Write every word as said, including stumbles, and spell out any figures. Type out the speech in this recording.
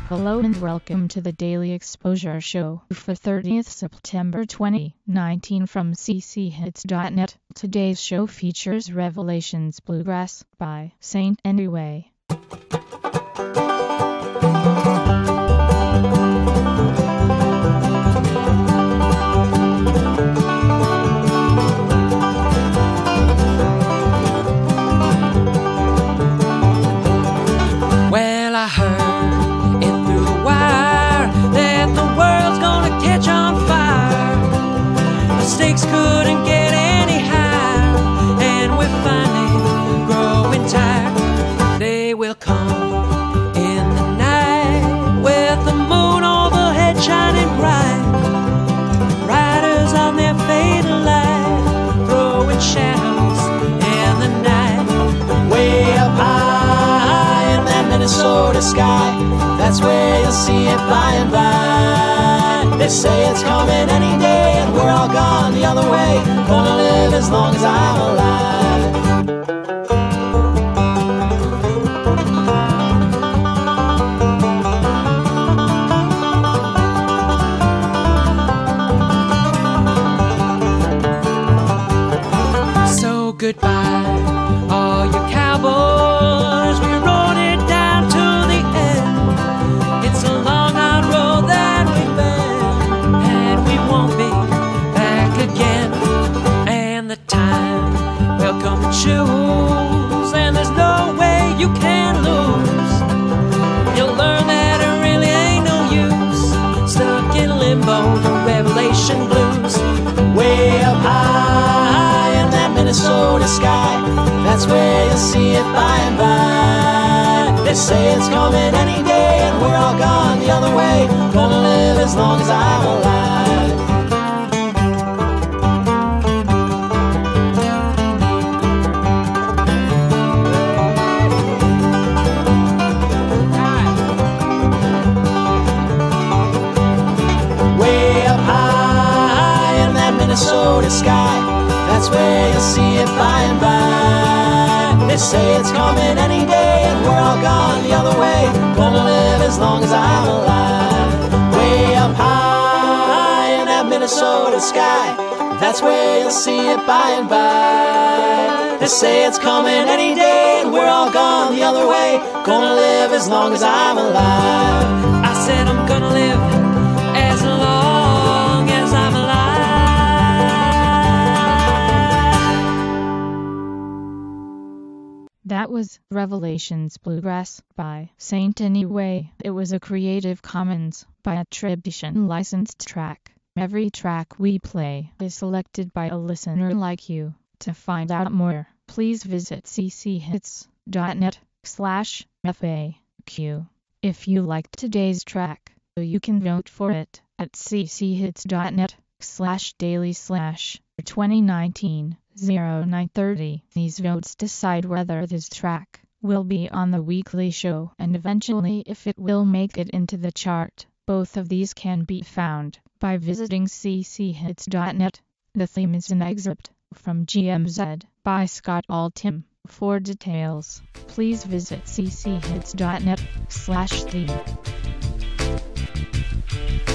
Hello and welcome to the Daily Exposure Show for thirtieth September twenty nineteen from c c hits dot net. Today's show features Revelations Bluegrass by Saint Anyway. Well, I heard it through the wire that the world's gonna catch on fire. The stakes couldn't get any higher, and we're finally growing tired. They will come in the night with the moon overhead shining bright. Riders on their fatal line, throwing shadows in the night. Way up high in that Minnesota sky, that's where you'll see it by and by. They say it's coming any day, and we're all gone the other way. Gonna live as long as I'm alive. So goodbye, all you cowboys. We rode it down to the end. It's a long hard road that we've been, and we won't be back again. And the time will come to choose, and there's no way you can lose. You'll learn that it really ain't no use, stuck in limbo, the Revelation blues. Way up high in that Minnesota sky, that's where you'll see it by and by. They say it's coming any day, and we're all gone the other way. Gonna live as long as I'm alive. Way up high in that Minnesota sky, that's where you'll see it by and by. They say it's coming any day, and we're all gone the other way. Gonna live as long as I'm alive. Way up high in that Minnesota sky, that's where you'll see it by and by. They say it's coming any day, and we're all gone the other way. Gonna live as long as I'm alive. I said I'm gonna live as long as I'm alive. That was Revelations Bluegrass by Saint Anyway. It was a Creative Commons by attribution licensed track. Every track we play is selected by a listener like you. To find out more, please visit c c hits dot net slash F A Q. If you liked today's track, you can vote for it at c c hits dot net slash daily slash twenty nineteen oh nine thirty. These votes decide whether this track will be on the weekly show and eventually if it will make it into the chart. Both of these can be found by visiting c c hits dot net. The theme is an excerpt from G M Z by Scott Altham. For details, please visit c c hits dot net slash theme.